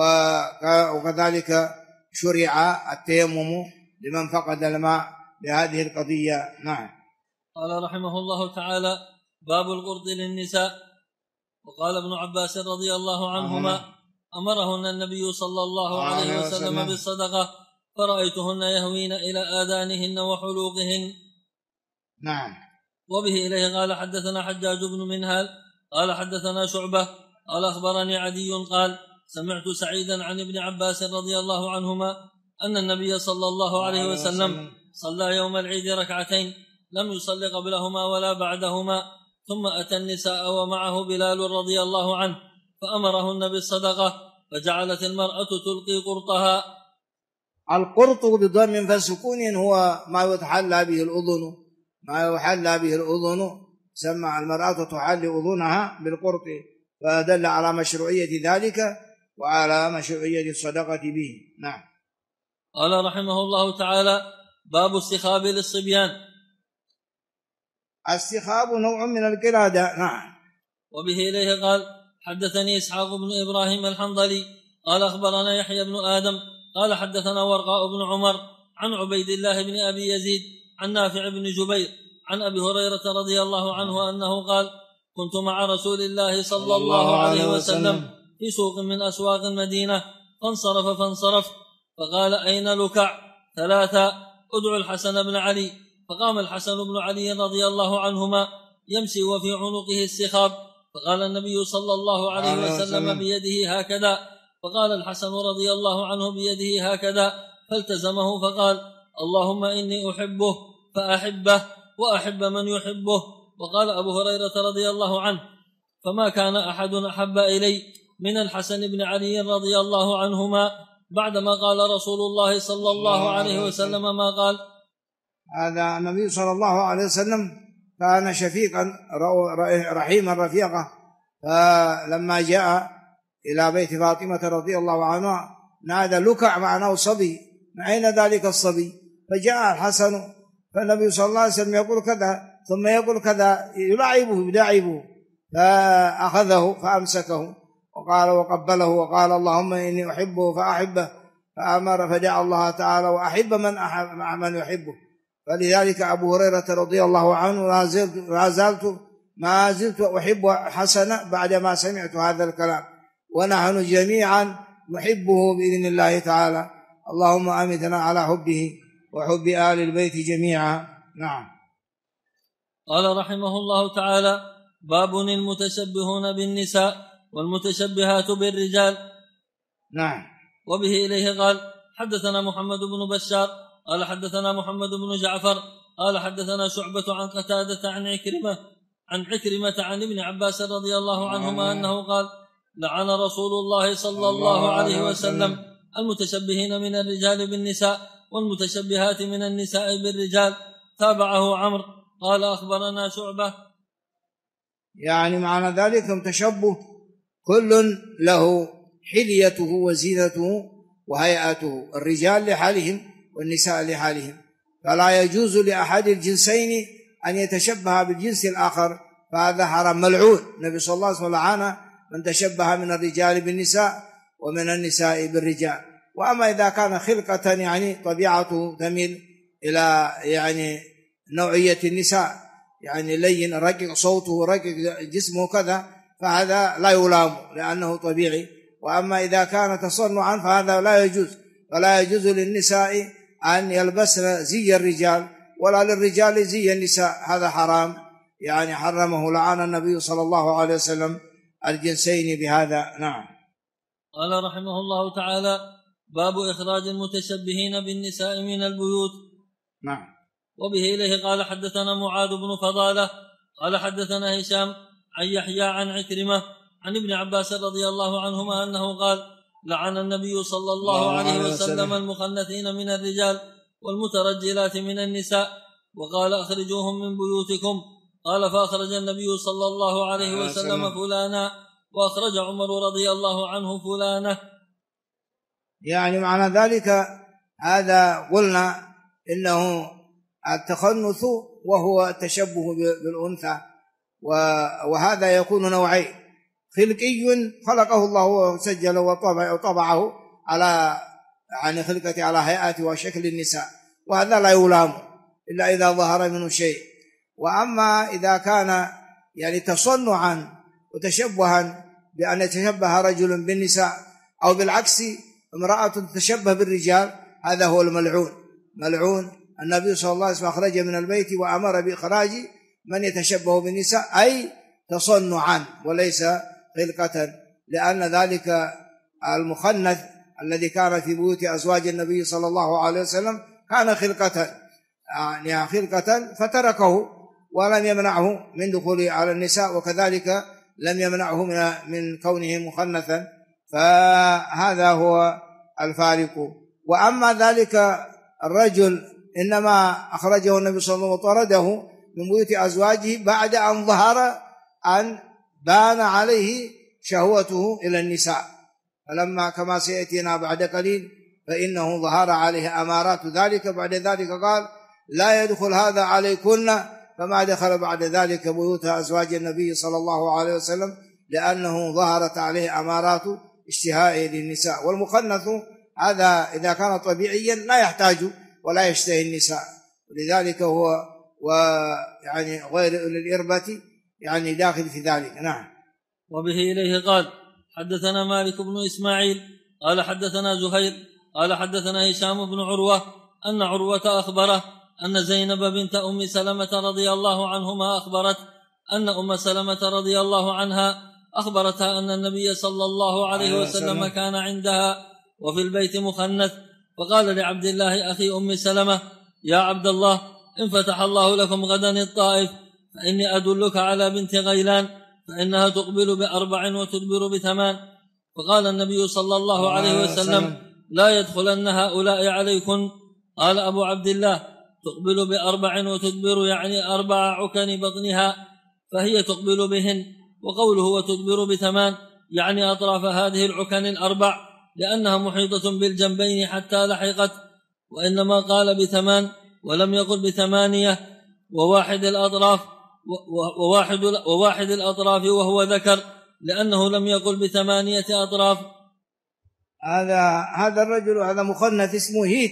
وكذلك شرع التيمم لمن فقد الماء بهذه القضية. نعم. قال رحمه الله تعالى: باب القرط للنساء. وقال ابن عباس رضي الله عنهما: أمرهن النبي صلى الله عليه وسلم بالصدقة، فرأيتهن يهوين إلى آذانهن وحلوقهن. نعم. وبه إليه قال حدثنا حجاج بن منهال قال حدثنا شعبة قال أخبرني عدي قال: سمعت سعيدا عن ابن عباس رضي الله عنهما أن النبي صلى الله عليه وسلم صلى يوم العيد ركعتين لم يصل قبلهما ولا بعدهما، ثم أتى النساء ومعه بلال رضي الله عنه فأمرهن بالصدقة، فجعلت المرأة تلقي قرطها. القرط بضم فسكون هو ما يتحلى به الأذن، سمع المرأة تحلي أذنها بالقرط، فدل على مشروعية ذلك وعلى مشروعية الصدقة به. نعم. قال رحمه الله تعالى: باب السخاب للصبيان. السخاب نوع من القلادة. نعم. وبه إليه قال حدثني إسحاق بن إبراهيم الحنظلي قال أخبرنا يحيى بن آدم قال حدثنا ورقاء بن عمر عن عبيد الله بن أبي يزيد عن نافع بن جبير عن أبي هريرة رضي الله عنه أنه قال: كنت مع رسول الله صلى الله عليه وسلم في سوق من أسواق المدينة، فانصرف فقال: أين لكع؟ 3. ادعوا الحسن بن علي. فقام الحسن بن علي رضي الله عنهما يمشي وفي عنقه السخاب، فقال النبي صلى الله عليه وسلم بيده هكذا، فقال الحسن رضي الله عنه بيده هكذا، فالتزمه فقال: اللهم إني أحبه فأحبه وأحب من يحبه. وقال أبو هريرة رضي الله عنه: فما كان أحد أحب إلي من الحسن بن علي رضي الله عنهما بعدما قال رسول الله صلى الله عليه وسلم ما قال. هذا النبي صلى الله عليه وسلم كان شفيقا رحيما رفيقا، فلما جاء إلى بيت فاطمة رضي الله عنها نادى لكع، معناه صبي، أين ذلك الصبي؟ فجاء الحسن، فالنبي صلى الله عليه وسلم يقول كذا ثم يقول كذا، يداعبه، فأخذه فأمسكه وقال وقبله وقال: اللهم إني أحبه فأحبه، فأمر فدعا الله تعالى وأحب من يحبه. فلذلك أبو هريرة رضي الله عنه: ما زلت أحب حسنا بعدما سمعت هذا الكلام، ونحن جميعا نحبه بإذن الله تعالى، اللهم أمتنا على حبه وحب آل البيت جميعا. نعم. قال رحمه الله تعالى: باب المتشبهون بالنساء والمتشبهات بالرجال. نعم. وبه إليه قال حدثنا محمد بن بشار قال حدثنا محمد بن جعفر قال حدثنا شعبة عن قتادة عن عكرمة عن ابن عباس رضي الله عنهما أنه قال: لعن رسول الله صلى الله عليه وسلم المتشبهين من الرجال بالنساء والمتشبهات من النساء بالرجال. تابعه عمرو قال أخبرنا شعبة. يعني معنى ذلك تشبه كل له حليته وزينته وهيئته، الرجال لحالهم والنساء لحالهم، فلا يجوز لأحد الجنسين أن يتشبه بالجنس الآخر، فهذا حرام ملعون. النبي صلى الله عليه وسلم لعن من تشبه من الرجال بالنساء ومن النساء بالرجال. وأما إذا كان خلقة يعني طبيعته تميل إلى يعني نوعية النساء، يعني لين رقيق صوته رقيق جسمه كذا، فهذا لا يلام لأنه طبيعي. وأما إذا كان تصنعا فهذا لا يجوز، ولا يجوز للنساء أن يلبسن زي الرجال ولا للرجال زي النساء، هذا حرام، يعني حرمه لعن النبي صلى الله عليه وسلم الجنسين بهذا. نعم. قال رحمه الله تعالى: باب إخراج المتشبهين بالنساء من البيوت. نعم. وبه إليه قال حدثنا معاذ بن فضالة قال حدثنا هشام عن يحيى عن عكرمة عن ابن عباس رضي الله عنهما أنه قال: لعن النبي صلى الله عليه وسلم المخنثين من الرجال والمترجلات من النساء، وقال: أخرجوهم من بيوتكم. قال: فأخرج النبي صلى الله عليه وسلم فلانا، وأخرج عمر رضي الله عنه فلانة. يعني معنى ذلك هذا قلنا إنه التخنث وهو التشبه بالأنثى، وهذا يكون نوعين: خلقي خلقه الله وسجله وطبعه على يعني خلقته على هيئته وشكل النساء، وهذا لا يلام إلا إذا ظهر منه شيء. وأما إذا كان يعني تصنعا وتشبها بأن يتشبه رجل بالنساء أو بالعكس امرأة تتشبه بالرجال، هذا هو الملعون. ملعون النبي صلى الله عليه وسلم أخرج من البيت وأمر بإخراج من يتشبه بالنساء، أي تصنعا وليس خلقة، لأن ذلك المخنث الذي كان في بيوت أزواج النبي صلى الله عليه وسلم كان خلقة، يعني خلقة فتركه ولم يمنعه من دخوله على النساء، وكذلك لم يمنعه من كونه مخنثا، فهذا هو الفارق. وأما ذلك الرجل إنما أخرجه النبي صلى الله عليه وسلم وطرده من بيوت أزواجه بعد أن ظهر أن بان عليه شهوته إلى النساء، فلما كما سيأتينا بعد قليل فإنه ظهر عليه أمارات ذلك. بعد ذلك قال: لا يدخل هذا عليكن، فما دخل بعد ذلك بيوت أزواج النبي صلى الله عليه وسلم، لأنه ظهرت عليه أمارات اشتهائه للنساء. والمخنث هذا إذا كان طبيعيا لا يحتاج ولا يشتهي النساء، ولذلك هو ويعني غير الإربة يعني داخل في ذلك. نعم. وبه إليه قال: حدثنا مالك بن إسماعيل قال حدثنا زهير قال حدثنا هشام بن عروة أن عروة أخبره أن زينب بنت أم سلمة رضي الله عنهما أخبرت أن أم سلمة رضي الله عنها أخبرتها أن النبي صلى الله عليه وسلم كان عندها وفي البيت مخنث، فقال لعبد الله أخي أم سلمة: يا عبد الله، إن فتح الله لكم غدا الطائف فإني أدلك على بنت غيلان، فإنها تقبل ب4 وتدبر ب8. فقال النبي صلى الله عليه وسلم: لا يدخلن هؤلاء عليكن. قال أبو عبد الله: تقبل ب4 وتدبر يعني 4 عكن بطنها، فهي تقبل بهن. وقوله وتدبر ب8 يعني أطراف هذه العكن 4، لأنها محيطة بالجنبين حتى لحقت، وإنما قال ب8 ولم يقل ب8 وواحد الأطراف وهو ذكر، لأنه لم يقل ب8 أطراف. هذا الرجل هذا مخنث اسمه هيت.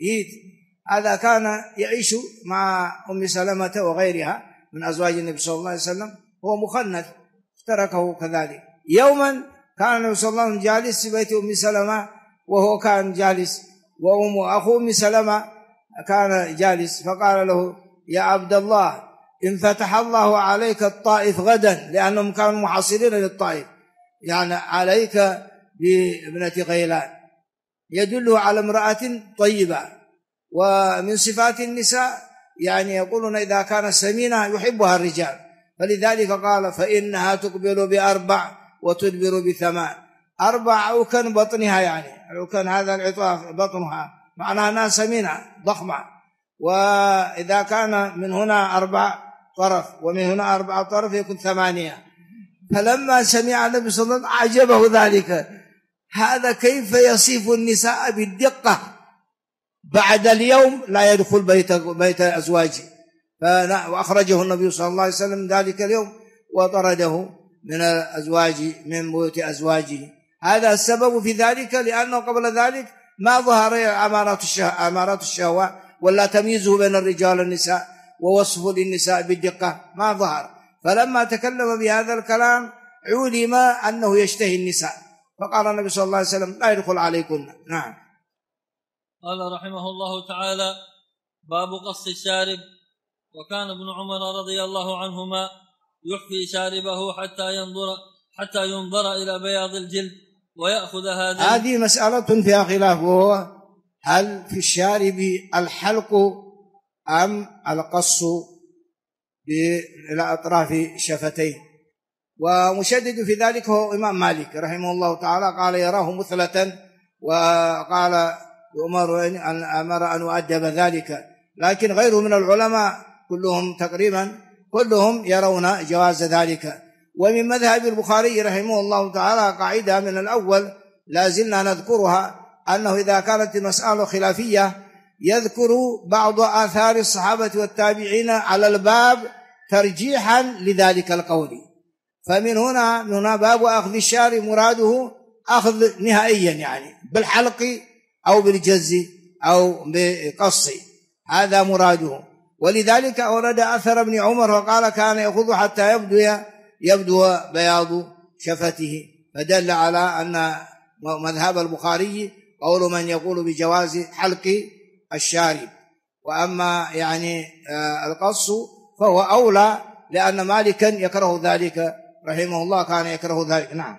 هذا كان يعيش مع أم سلمة وغيرها من أزواج النبي صلى الله عليه وسلم، هو مخنث تركه كذلك. يوما كان النبي صلى الله عليه وسلم جالس في بيت أم سلمة وهو كان جالس، وأخو أم سلمة كان جالس، فقال له: يا عبد الله، إن فتح الله عليك الطائف غدا، لأنهم كانوا محاصرين للطائف، يعني عليك بابنة غيلان، يدل على امرأة طيبة. ومن صفات النساء يعني يقولون إذا كان سمينة يحبها الرجال، فلذلك قال: فإنها تقبل ب4 وتدبر ب8. 4 عكن بطنها، يعني العكن هذا العطاف بطنها، معناها أنها سمينة ضخمة. وإذا كان من هنا 4 طرف ومن هنا 4 طرف يكون 8. فلما سمع النبي صلى الله عليه وسلم أعجبه ذلك، هذا كيف يصف النساء بالدقة، بعد اليوم لا يدخل بيت أزواجه. وأخرجه النبي صلى الله عليه وسلم ذلك اليوم وطرده من الأزواج من بيوت أزواجه. هذا السبب في ذلك، لأنه قبل ذلك ما ظهر أمارات الشهوة ولا تمييزه بين الرجال والنساء ووصفه للنساء بالدقة ما ظهر. فلما تكلم بهذا الكلام علم أنه يشتهي النساء، فقال النبي صلى الله عليه وسلم: لا يدخل عليكن. نعم. قال رحمه الله تعالى: باب قص الشارب. وكان ابن عمر رضي الله عنهما يحفي شاربه حتى ينظر إلى بياض الجلد ويأخذ هذه مسألة فيها خلاف، وهو هل في الشارب الحلق أم القص إلى أطراف الشفتين؟ ومشدد في ذلك هو إمام مالك رحمه الله تعالى، قال يراه مثلة، وقال أمر أن يؤدب ذلك. لكن غيره من العلماء كلهم تقريبا كلهم يرون جواز ذلك. ومن مذهب البخاري رحمه الله تعالى قاعدة من الأول لا زلنا نذكرها، أنه إذا كانت المسألة خلافية يذكر بعض آثار الصحابة والتابعين على الباب ترجيحا لذلك القول. فمن هنا باب أخذ الشارب مراده أخذ نهائيا، يعني بالحلق أو بالجز أو بقص، هذا مراده. ولذلك أورد أثر ابن عمر وقال كان يأخذ حتى يبدو بياض شفته، فدل على أن مذهب البخاري قول من يقول بجواز حلق الشارب. وأما يعني القص فهو أولى، لأن مالكا يكره ذلك رحمه الله، كان يكره ذلك. نعم.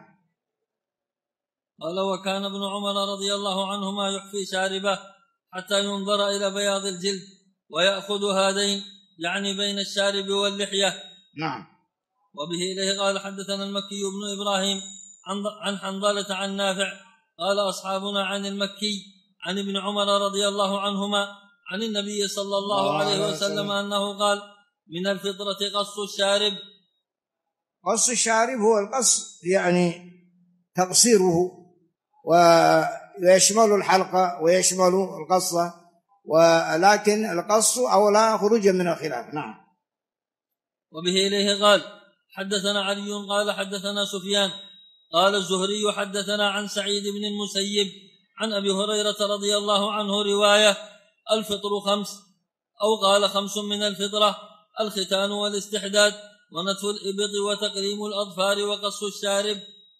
قال وكان ابن عمر رضي الله عنهما يحفي شاربه حتى ينظر إلى بياض الجلد ويأخذ هذين، يعني بين الشارب واللحية. نعم. وبه إليه قال حدثنا المكي بن إبراهيم عن حنظلة عن نافع قال أصحابنا عن المكي عن ابن عمر رضي الله عنهما عن النبي صلى الله عليه وسلم أنه قال من الفطرة قص الشارب. قص الشارب هو القص يعني تقصيره، ويشمل الحلقة ويشمل القصة، ولكن القص أولى خروجا من الخلاف. نعم. وبه إليه قال حدثنا علي قال حدثنا سفيان قال الزهري حدثنا عن سعيد بن المسيب عن أبي هريرة رضي الله عنه رواية الفطر 5 أو قال 5 من الفطرة: الختان والاستحداد ونتف الإبط وتقليم الأظفار وقص الشارب.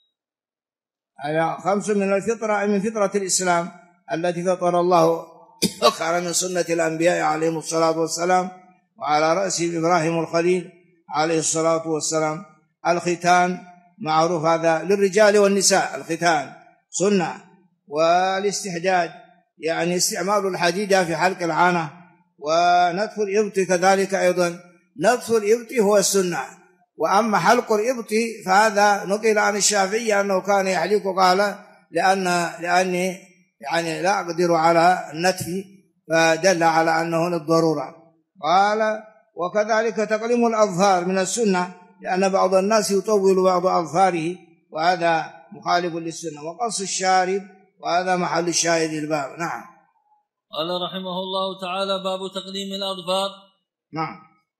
على 5 من الفطرة، من فطرة الإسلام التي فطر الله وكان من سنة الأنبياء عليهم الصلاة والسلام، وعلى رأسهم إبراهيم الخليل عليه الصلاة والسلام. الختان معروف هذا للرجال والنساء، الختان سنة. والاستحداد يعني استعمال الحديدة في حلق العانة، ونتف الإبط كذلك أيضا، نتف الإبط هو السنة. وأما حلق الإبط فهذا نقل عن الشافعي أنه كان يحلق، قال لأني يعني لا أقدر على النتف، فدل على أنه للضرورة. قال وكذلك تقليم الأظفار من السنة، لأن بعض الناس يطول بعض أظفاره وهذا مخالف للسنة. وقص الشارب وهذا محل الشاهد الباب. نعم. قال رحمه الله تعالى باب تقليم الأظفار. نعم.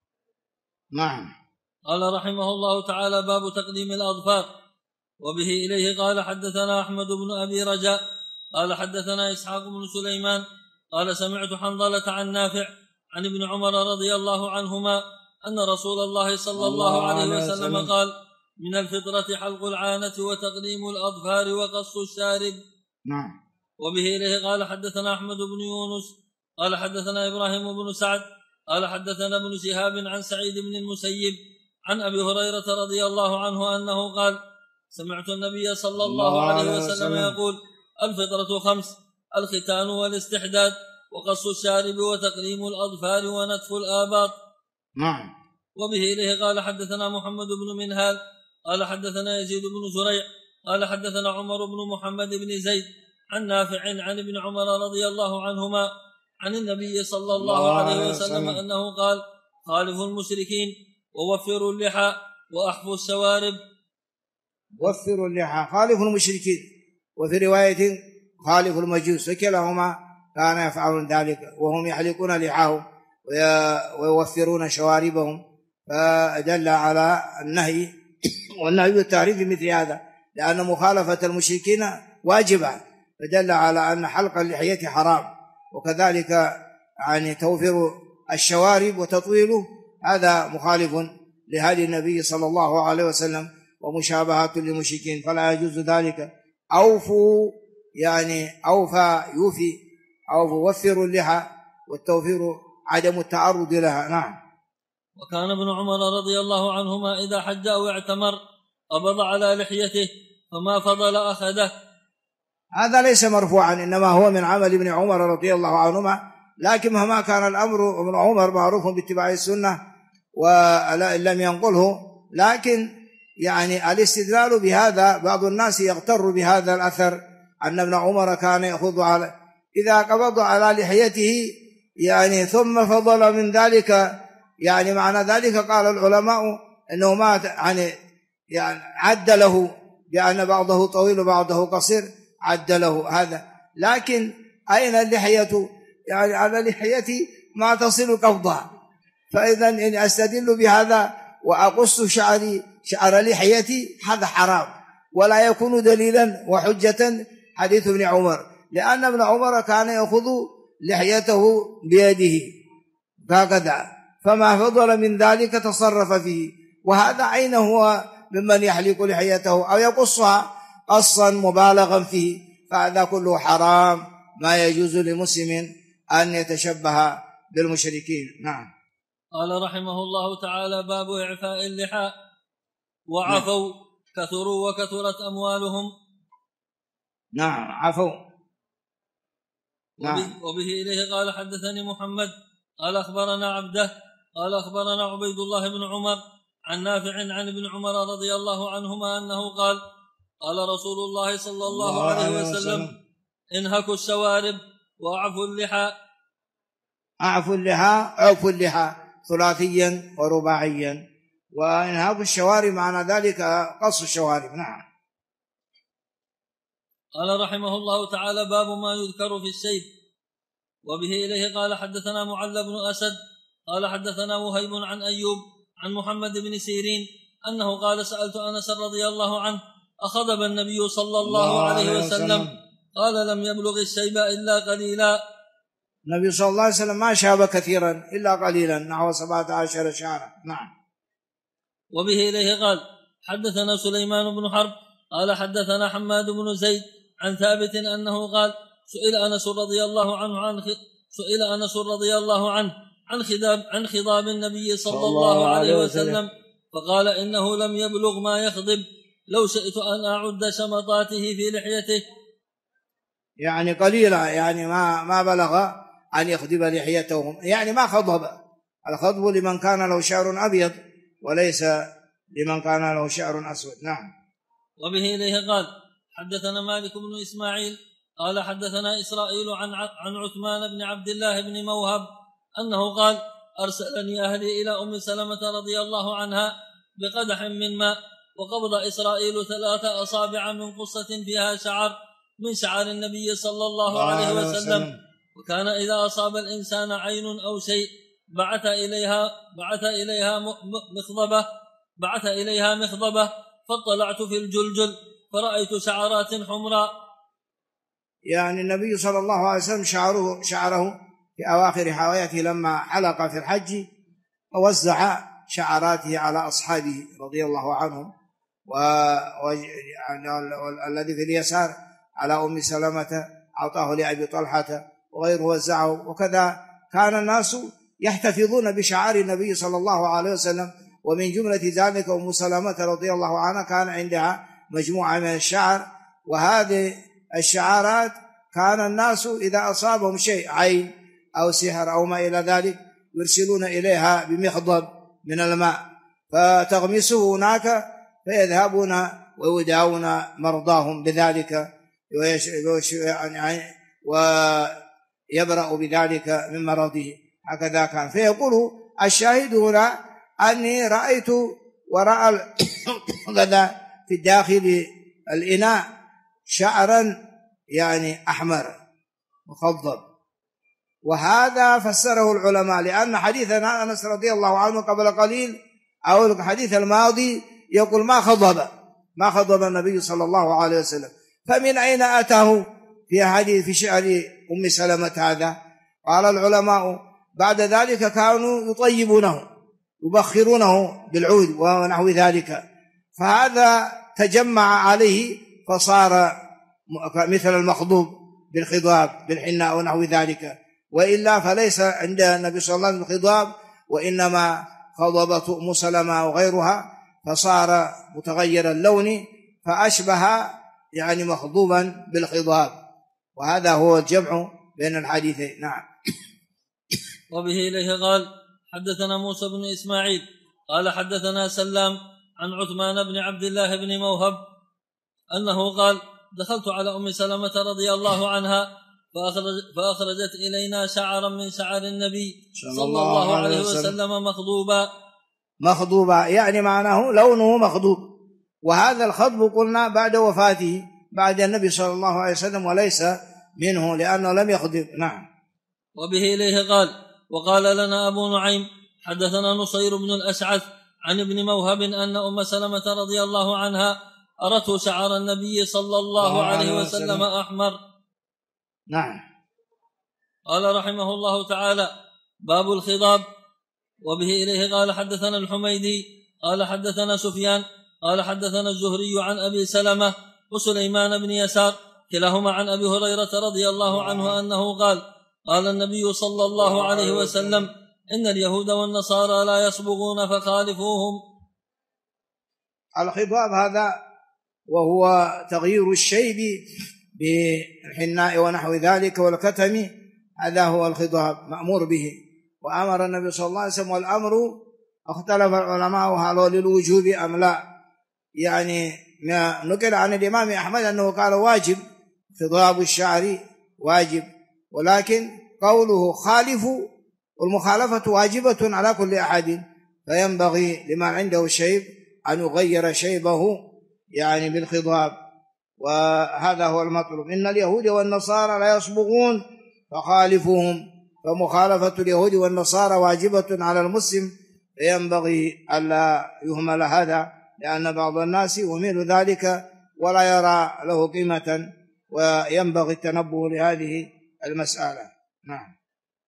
نعم. قال رحمه الله تعالى باب تقليم الأظفار. وبه إليه قال حدثنا أحمد بن أبي رجاء قال حدثنا إسحاق بن سليمان قال سمعت حنظلة عن نافع عن ابن عمر رضي الله عنهما أن رسول الله صلى الله عليه وسلم قال من الفطرة حلق العانة وتقليم الأظفار وقص الشارب. نعم. وبه إليه قال حدثنا أحمد بن يونس قال حدثنا إبراهيم بن سعد قال حدثنا ابن شهاب عن سعيد بن المسيب عن أبي هريرة رضي الله عنه أنه قال سمعت النبي صلى الله عليه وسلم يقول الفطرة 5: الختان والاستحداد وقص الشارب وتقليم الأظفار ونتف الآباط. نعم. وبه إليه قال حدثنا محمد بن منهال قال حدثنا يزيد بن زريع قال حدثنا عمر بن محمد بن زيد عن نافع عن ابن عمر رضي الله عنهما عن النبي صلى الله عليه وسلم أنه قال خالفوا المشركين ووفروا اللحى وأحفوا الشوارب. وفروا اللحى، خالفوا المشركين، وفي رواية خالفوا المجوس، فكلاهما كان يفعلون ذلك، وهم يحلقون لحاهم ويوفرون شواربهم، فدل على النهي والنهي بالتعريف مثل هذا، لأن مخالفة المشركين واجبة، فدل على أن حلق اللحية حرام. وكذلك يعني توفير الشوارب وتطويله هذا مخالف لهدي النبي صلى الله عليه وسلم ومشابهة للمشركين، فلا يجوز ذلك. أوفوا يعني أوفى يوفي، أو وفروا اللحى، والتوفير عدم التعرض لها. نعم. وكان ابن عمر رضي الله عنهما إذا حج أو اعتمر قبض على لحيته فما فضل أخذه. هذا ليس مرفوعا، إنما هو من عمل ابن عمر رضي الله عنهما، لكن مهما كان الأمر ابن عمر معروف باتباع السنة وإن لم ينقله، لكن يعني الاستدلال بهذا بعض الناس يغتر بهذا الأثر أن ابن عمر كان يأخذ على إذا قبض على لحيته يعني ثم فضل من ذلك، يعني معنى ذلك قال العلماء أنه ما يعني عد له بأن بعضه طويل وبعضه قصير، عد له هذا، لكن أين اللحية؟ يعني على لحيتي ما تصل قبضها، فإذا إن أستدل بهذا وأقص شعر لحيتي هذا حرام، ولا يكون دليلا وحجة حديث ابن عمر، لأن ابن عمر كان يأخذ لحيته بيده هكذا، فما فضل من ذلك تصرف فيه، وهذا أين هو ممن يحلق لحيته أو يقصها قصا مبالغا فيه، فهذا كله حرام، ما يجوز لمسلم أن يتشبه بالمشركين. نعم. قال رحمه الله تعالى: باب إعفاء اللحى. وعفوا كثروا وكثرت أموالهم. نعم عفوا. نعم. وبه إليه قال: حدثني محمد قال أخبرنا عبده قال أخبرنا عبيد الله بن عمر عن نافع عن ابن عمر رضي الله عنهما أنه قال: قال رسول الله صلى الله عليه وسلم: انهكوا الشوارب وأعفوا اللحى. أعفوا اللحى، أعفوا اللحى ثلاثيا ورباعيا، وإنهاك الشوارب معنى ذلك قص الشوارب. نعم. قال رحمه الله تعالى: باب ما يذكر في السيف. وبه إليه قال: حدثنا معل بن أسد قال حدثنا وهيب عن أيوب عن محمد بن سيرين أنه قال: سألت أنس رضي الله عنه: أخضب النبي صلى الله عليه وسلم؟ قال: لم يبلغ الشيب إلا قليلا. النبي صلى الله عليه وسلم ما شاب كثيرا إلا قليلا، نحو 17 شهرا. نعم. وبه إليه قال: حدثنا سليمان بن حرب قال حدثنا حماد بن زيد عن ثابت أنه قال: سئل أنس رضي الله عنه عن خضاب النبي صلى الله عليه وسلم، فقال: إنه لم يبلغ ما يخضب، لو شئت أن أعد شمطاته في لحيته. يعني قليلا، يعني ما بلغ أن يخضب لحيته، يعني ما خضب. الخضب لمن كان له شعر أبيض، وليس لمن كان له شعر أسود. نعم. وبه إليه قال: حدثنا مالك بن إسماعيل قال حدثنا إسرائيل عن عثمان بن عبد الله بن موهب أنه قال: أرسلني أهلي إلى أم سلمة رضي الله عنها بقدح من ماء، وقبض إسرائيل 3 أصابع من قصة فيها شعر من شعر النبي صلى الله عليه وسلم، وكان إذا أصاب الإنسان عين أو شيء بعث إليها مخضبة، فاطلعت في الجلجل فرأيت شعرات حمراء. يعني النبي صلى الله عليه وسلم شعره في أواخر حياته لما حلق في الحج، ووزع شعراته على أصحابه رضي الله عنهم، والذي في اليسار على أم سلمة أعطاه لأبي طلحة، وغيره وزعه. وكذا كان الناس يحتفظون بشعار النبي صلى الله عليه وسلم، ومن جملة ذلك أم سلمة رضي الله عنها كان عندها مجموعة من الشعر، وهذه الشعارات كان الناس إذا أصابهم شيء عين أو سحر أو ما إلى ذلك يرسلون إليها بمخضب من الماء فتغمسه هناك، فيذهبون ويداوون مرضاهم بذلك ويبرأ بذلك من مرضه. هكذا كان. فيقول الشاهد هنا أني رأيت وراء في داخل الإناء شعرا يعني أحمر مخضب، وهذا فسره العلماء، لأن حديث أنس رضي الله عنه قبل قليل أو الحديث الماضي يقول ما خضب النبي صلى الله عليه وسلم، فمن أين أتاه في شعر أم سلمة هذا؟ قال العلماء بعد ذلك كانوا يطيبونه يبخرونه بالعود ونحو ذلك، فهذا تجمع عليه فصار مثل المخضوب بالخضاب بالحناء ونحو ذلك، وإلا فليس عند النبي صلى الله عليه وسلم خضاب، وإنما خضبت أم سلمة وغيرها فصار متغير اللون فأشبه يعني مخضوبا بالخضاب، وهذا هو الجمع بين الحديثين. نعم. وبه إليه قال: حدثنا موسى بن إسماعيل قال حدثنا سلام عن عثمان بن عبد الله بن موهب أنه قال: دخلت على أم سلمة رضي الله عنها فأخرجت إلينا شعرا من شعر النبي صلى الله عليه وسلم مخضوبا، يعني معناه لونه مخضوب، وهذا الخضب قلنا بعد وفاته بعد النبي صلى الله عليه وسلم، وليس منه لأنه لم يخدم. نعم. وبه إليه قال: وقال لنا أبو نعيم حدثنا نصير بن الأشعث عن ابن موهب أن أم سلمة رضي الله عنها أرته شعر النبي صلى الله عليه وسلم أحمر. نعم. قال رحمه الله تعالى: باب الخضاب. وبه إليه قال: حدثنا الحميدي قال حدثنا سفيان قال حدثنا الزهري عن أبي سلمة وسليمان بن يسار كلاهما عن أبي هريرة رضي الله عنه أنه قال: قال النبي صلى الله عليه وسلم: إن اليهود والنصارى لا يصبغون فخالفوهم. الخضاب هذا وهو تغيير الشيب بالحناء ونحو ذلك والكتم، هذا هو الخضاب مأمور به. وأمر النبي صلى الله عليه وسلم، والأمر اختلف العلماء هل للوجوب أم لا. يعني ما نقل عن الإمام أحمد أنه قال واجب، خضاب الشعر واجب، ولكن قوله خالفوا، والمخالفة واجبة على كل أحد، فينبغي لمن عنده شيب أن يغير شيبه يعني بالخضاب، وهذا هو المطلوب. إن اليهود والنصارى لا يصبغون فخالفوهم، فمخالفة اليهود والنصارى واجبة على المسلم، فينبغي ألا يهمل هذا، لأن بعض الناس يهمل ذلك ولا يرى له قيمة، وينبغي التنبه لهذه المسألة. نعم.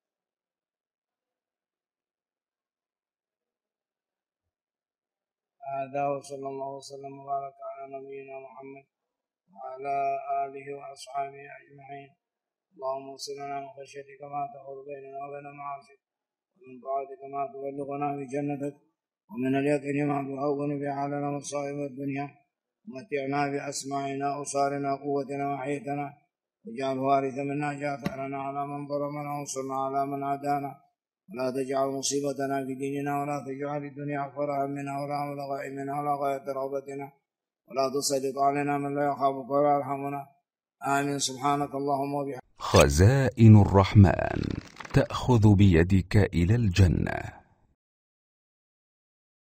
هذا وصلى الله وسلم وبارك على نبينا محمد وعلى آله وأصحابه أجمعين. اللهم اغفر لنا من خشيتك ما تحول بيننا وبين معاصيك، ومن طاعتك ما تبلغنا بجنتك، ومن اليقين ما تهون به علينا مصائب الدنيا، ومتعنا بأسماعنا وأبصارنا وقوتنا وحيتنا، واجعل وارث منا، اجعل ثأرنا على من ظلمنا وانصرنا على من عادانا، ولا تجعل مصيبتنا في ديننا، ولا تجعل الدنيا أكبر همنا ولا مبلغ علمنا ولا غاية رغبتنا، ولا تسلط علينا من لا يخافك ولا يرحمنا. آمين. سبحانك اللهم وبحمدك. خزائن الرحمن تأخذ بيدك إلى الجنة.